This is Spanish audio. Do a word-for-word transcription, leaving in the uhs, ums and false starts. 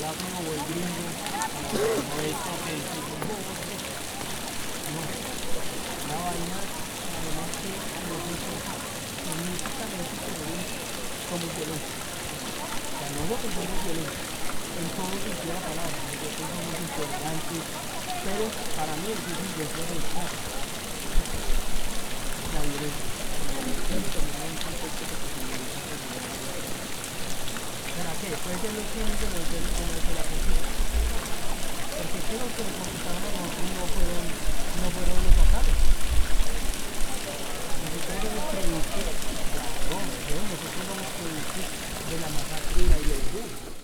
afro o el gringo, o el toque, no, la vaina, además que los hechos genéticamente se ven como violentos. O sea, nosotros somos violentos, en todo sentido de la palabra, nosotros somos intolerantes, pero para mí es difícil de evitar la violencia. ¿Será que puede ser los genes de los de, de, los de la conquista? Porque es que los que nos conquistaron a nosotros no fueron, no fueron los locales. Nosotros somos productos, claro, nosotros somos productos de la masacre y la ideología.